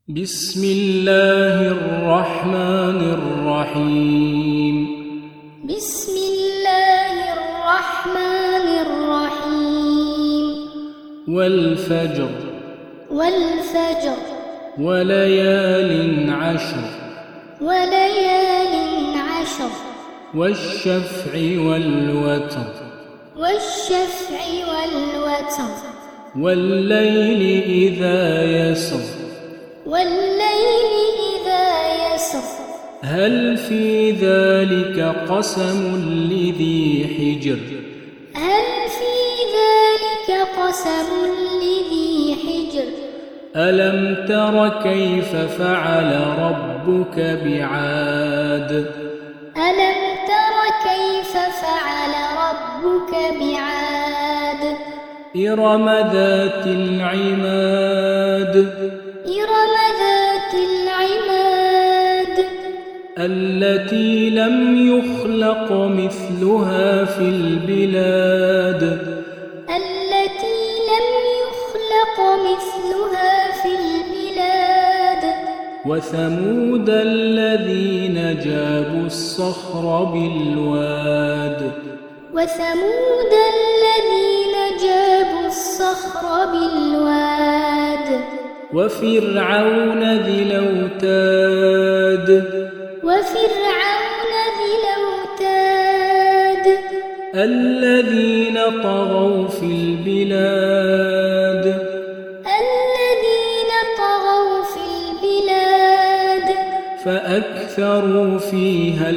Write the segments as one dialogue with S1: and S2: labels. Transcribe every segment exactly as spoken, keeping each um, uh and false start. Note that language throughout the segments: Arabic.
S1: بسم الله الرحمن الرحيم
S2: بسم الله الرحمن الرحيم
S1: والفجر
S2: والفجر
S1: وليال عشر
S2: وليال عشر
S1: والشفع والوتر
S2: والشفع والوتر
S1: والليل إذا يسر
S2: والليل إذا يسر
S1: هل في ذلك قسم لذي حجر
S2: هل في ذلك قسم لذي حجر
S1: ألم تر كيف فعل ربك بعاد
S2: ألم تر كيف فعل ربك بعاد
S1: إرم ذات العماد
S2: إرم ذات العماد
S1: التي لم يخلق مثلها في البلاد
S2: التي لم يخلق مثلها في البلاد
S1: وثمود الذين جابوا الصخر بالواد
S2: وثمود الذين جابوا الصخر بالواد
S1: وفرعون ذي الأوتاد
S2: وفرعون ذي الأوتاد
S1: الذين طغوا في البلاد
S2: الذين طغوا في البلاد
S1: فأكثروا فيها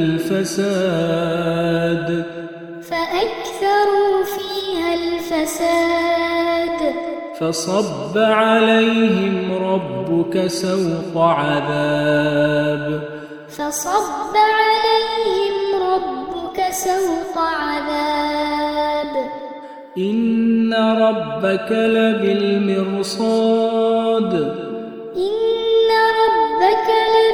S1: الفساد
S2: فأكثروا فيها الفساد
S1: فصب عليهم ربك سوط عذاب
S2: فصب عليهم ربك سوط عذاب
S1: إن ربك لبالمرصاد
S2: إن ربك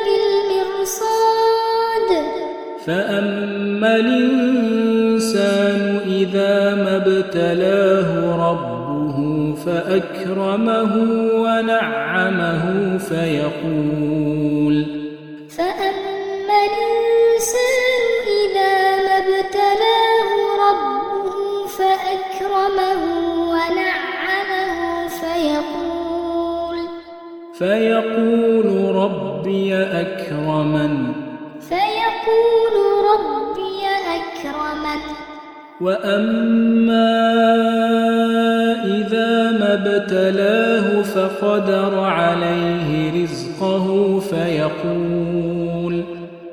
S2: لبالمرصاد
S1: فأما الإنسان إذا ما ابتلاه ربه فأكرمه ونعمه فيقول
S2: فأما الإنسان إذا ما ابتلاه ربه فأكرمه ونعمه فيقول
S1: فيقول ربي أكرمن
S2: فيقول ربي أكرمن
S1: وأما إذا ما ابتلاه فقدر عليه رزقه فيقول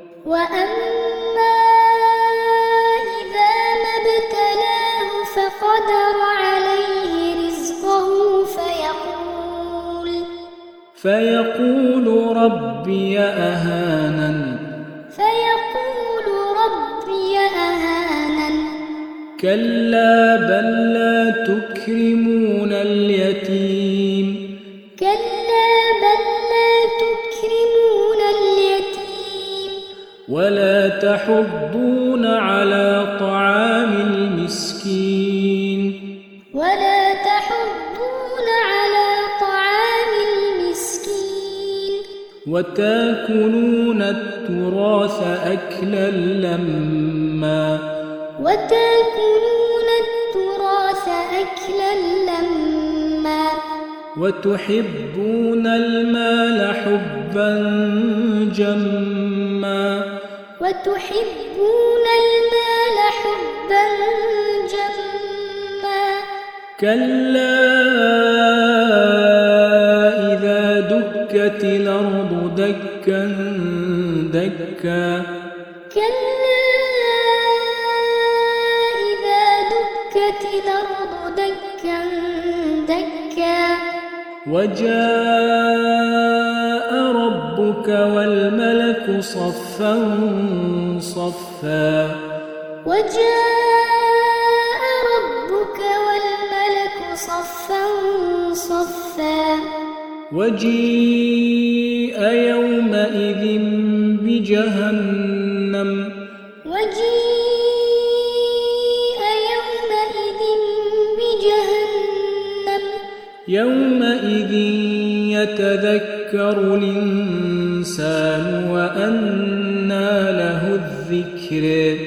S2: وأما إذا ما ابتلاه فقدر عليه رزقه فيقول
S1: فيقول ربي أهانن
S2: فيقول ربي أهانن
S1: كلا بل لا تكرمون اليتيم
S2: كلا بل لا تكرمون اليتيم
S1: ولا تحضون على طعام المسكين
S2: ولا تحضون على طعام المسكين
S1: وتاكلون التراث أكلا لما
S2: وتاكلون التراث أكلا لما
S1: وتحبون المال حبا جما
S2: وتحبون المال حبا جما
S1: كلا إذا دكت الأرض دكا دكا
S2: كلا إذا دكت الأرض دكا دكا
S1: وجاء ربك والملك صفا صفا
S2: وجاء ربك والملك صفا صفا
S1: وجيء يومئذ بجهنم
S2: وجيء يومئذ بجهنم
S1: يومئذ يتذكر يتذكر الإنسان وأنى له الذكر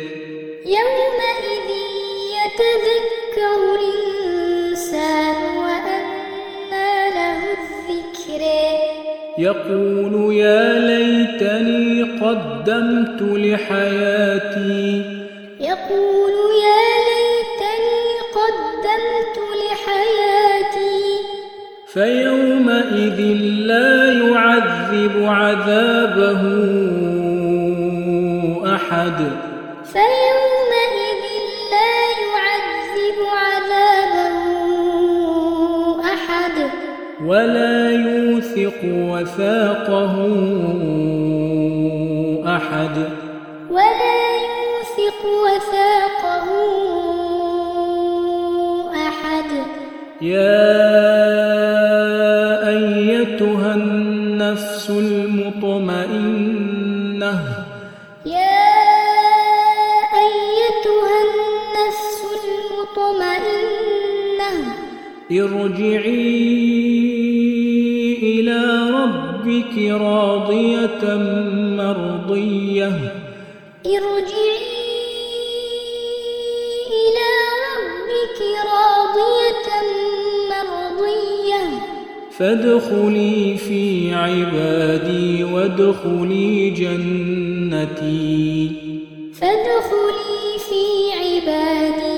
S2: يومئذ يتذكر الإنسان وأنى له الذكر
S1: يقول يا ليتني قدمت لحياتي
S2: يقول يا ليتني قدمت لحياتي
S1: فيومئذ لا يعذب عذابه أحد
S2: فيومئذ لا يعذب عذابه أحد
S1: ولا يوثق وثاقه أحد
S2: ولا يوثق وثاقه أحد
S1: يا أيتها النفس المطمئنة
S2: يا أيتها النفس المطمئنة
S1: ارجعي إلى ربك راضية مرضية
S2: ارجعي إلى ربك راضية مرضية
S1: فادخلي في عبادي وادخلي جنتي
S2: فادخلي في عبادي